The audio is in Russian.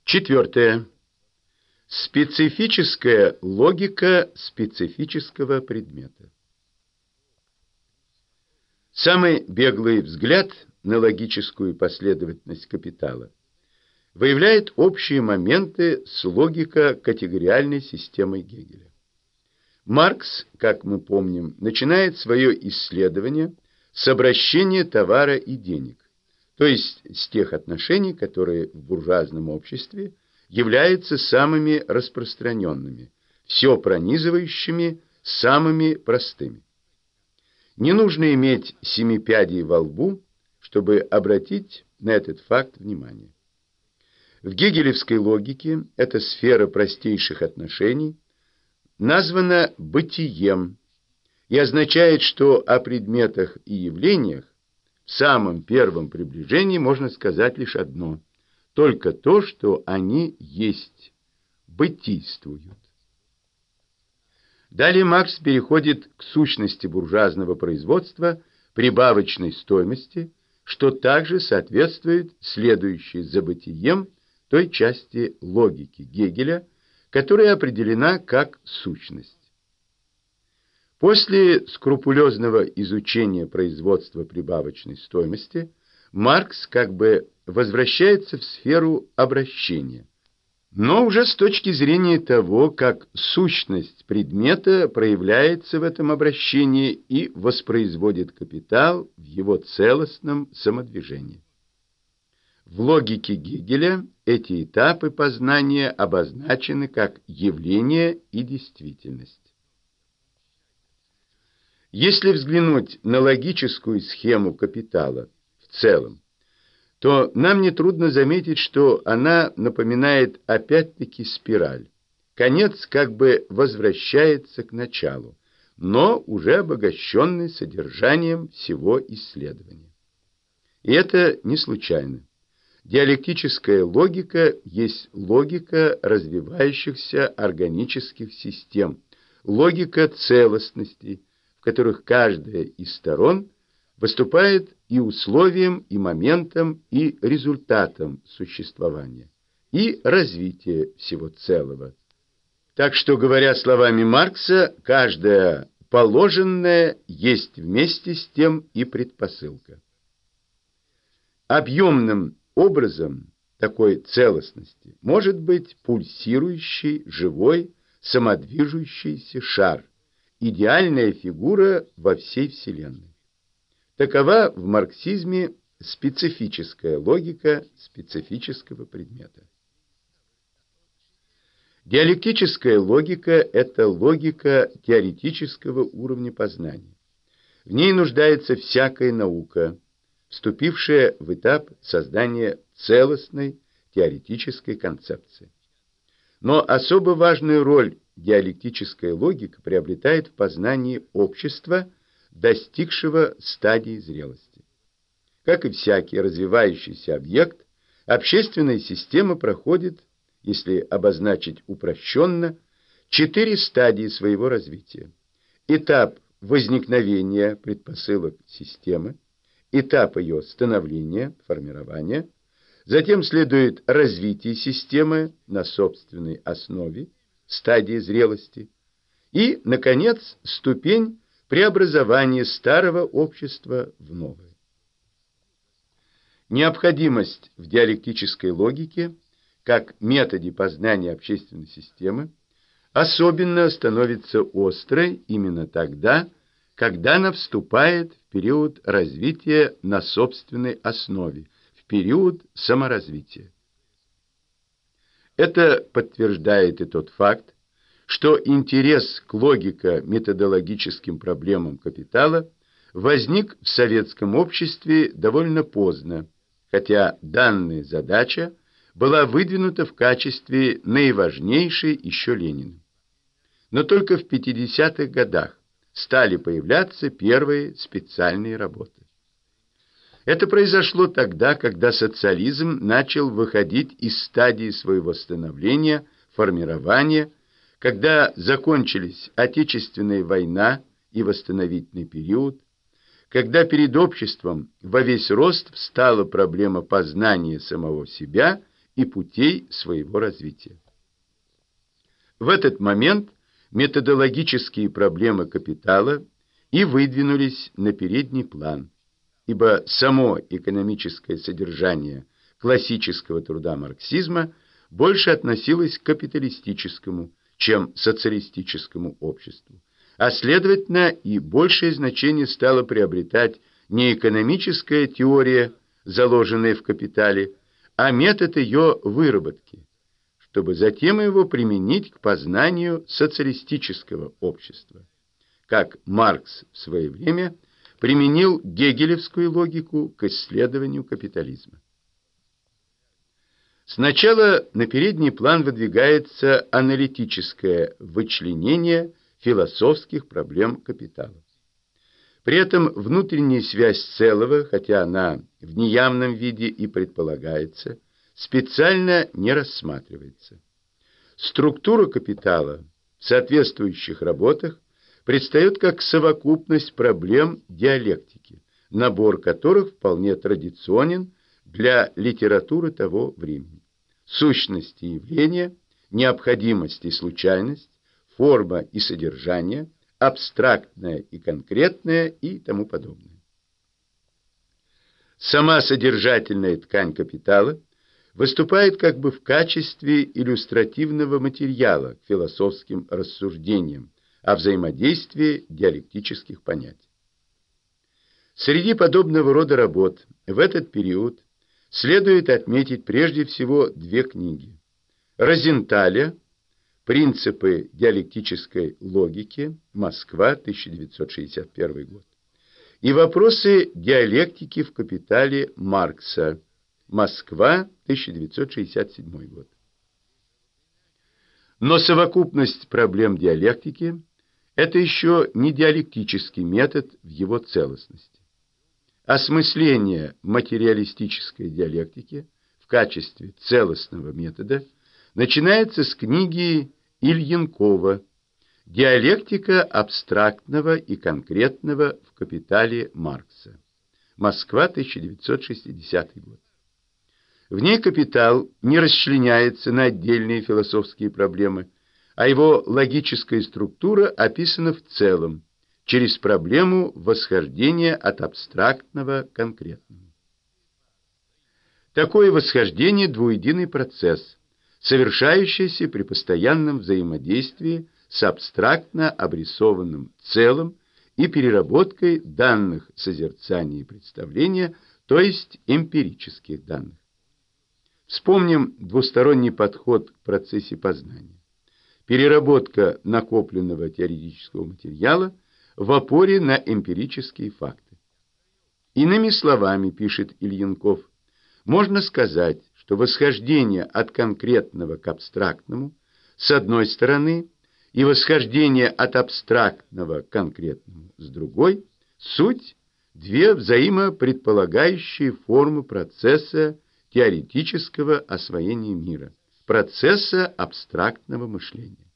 Четвертое. Специфическая логика специфического предмета. Самый беглый взгляд на логическую последовательность капитала выявляет общие моменты с логико-категориальной системой Гегеля. Маркс, как мы помним, начинает свое исследование с обращения товара и денег, то есть с тех отношений, которые в буржуазном обществе являются самыми распространенными, все пронизывающими, самыми простыми. Не нужно иметь 7 пядей во лбу, чтобы обратить на этот факт внимание. В гегелевской логике эта сфера простейших отношений названа бытием и означает, что о предметах и явлениях в самом первом приближении можно сказать лишь одно: только то, что они есть, бытийствуют. Далее Маркс переходит к сущности буржуазного производства, прибавочной стоимости, что также соответствует следующей за бытием той части логики Гегеля, которая определена как сущность. После скрупулезного изучения производства прибавочной стоимости Маркс как бы возвращается в сферу обращения, но уже с точки зрения того, как сущность предмета проявляется в этом обращении и воспроизводит капитал в его целостном самодвижении. В логике Гегеля эти этапы познания обозначены как явление и действительность. Если взглянуть на логическую схему капитала в целом, то нам нетрудно заметить, что она напоминает опять-таки спираль. Конец как бы возвращается к началу, но уже обогащенный содержанием всего исследования. И это не случайно. Диалектическая логика есть логика развивающихся органических систем, логика целостностей, в которых каждая из сторон выступает и условием, и моментом, и результатом существования, и развития всего целого. Так что, говоря словами Маркса, каждое положенное есть вместе с тем и предпосылка. Объемным образом такой целостности может быть пульсирующий, живой, самодвижущийся шар, идеальная фигура во всей Вселенной. Такова в марксизме специфическая логика специфического предмета. Диалектическая логика – это логика теоретического уровня познания. В ней нуждается всякая наука, вступившая в этап создания целостной теоретической концепции. Но особо важную роль диалектическая логика приобретает в познании общества, достигшего стадии зрелости. Как и всякий развивающийся объект, общественная система проходит, если обозначить упрощенно, 4 стадии своего развития. Этап возникновения предпосылок системы, этап ее становления, формирования, затем следует развитие системы на собственной основе, стадии зрелости, и, наконец, ступень преобразования старого общества в новое. Необходимость в диалектической логике, как методе познания общественной системы, особенно становится острой именно тогда, когда она вступает в период развития на собственной основе, в период саморазвития. Это подтверждает и тот факт, что интерес к логико-методологическим проблемам капитала возник в советском обществе довольно поздно, хотя данная задача была выдвинута в качестве наиважнейшей еще Лениным. Но только в 50-х годах стали появляться первые специальные работы. Это произошло тогда, когда социализм начал выходить из стадии своего становления, формирования, когда закончились Отечественная война и восстановительный период, когда перед обществом во весь рост встала проблема познания самого себя и путей своего развития. В этот момент методологические проблемы капитала и выдвинулись на передний план, ибо само экономическое содержание классического труда марксизма больше относилось к капиталистическому, чем социалистическому обществу, а следовательно и большее значение стало приобретать не экономическая теория, заложенная в капитале, а метод ее выработки, чтобы затем его применить к познанию социалистического общества, как Маркс в свое время применил гегелевскую логику к исследованию капитализма. Сначала на передний план выдвигается аналитическое вычленение философских проблем капитала. При этом внутренняя связь целого, хотя она в неявном виде и предполагается, специально не рассматривается. Структура капитала в соответствующих работах предстает как совокупность проблем диалектики, набор которых вполне традиционен для литературы того времени. Сущность и явление, необходимость и случайность, форма и содержание, абстрактное и конкретное и тому подобное. Сама содержательная ткань капитала выступает как бы в качестве иллюстративного материала к философским рассуждениям о взаимодействии диалектических понятий. Среди подобного рода работ в этот период следует отметить прежде всего две книги: Розенталя «Принципы диалектической логики. Москва, 1961 год» и «Вопросы диалектики в капитале» Маркса. Москва, 1967 год. Но совокупность проблем диалектики – это еще не диалектический метод в его целостности. Осмысление материалистической диалектики в качестве целостного метода начинается с книги Ильинкова «Диалектика абстрактного и конкретного в капитале Маркса». Москва, 1960 год. В ней капитал не расчленяется на отдельные философские проблемы, а его логическая структура описана в целом, через проблему восхождения от абстрактного к конкретному. Такое восхождение – двуединый процесс, совершающийся при постоянном взаимодействии с абстрактно обрисованным целым и переработкой данных созерцания и представления, то есть эмпирических данных. Вспомним двусторонний подход к процессе познания. Переработка накопленного теоретического материала в опоре на эмпирические факты. Иными словами, пишет Ильинков, можно сказать, что восхождение от конкретного к абстрактному с одной стороны и восхождение от абстрактного к конкретному с другой суть две взаимопредполагающие формы процесса теоретического освоения мира, процесса абстрактного мышления.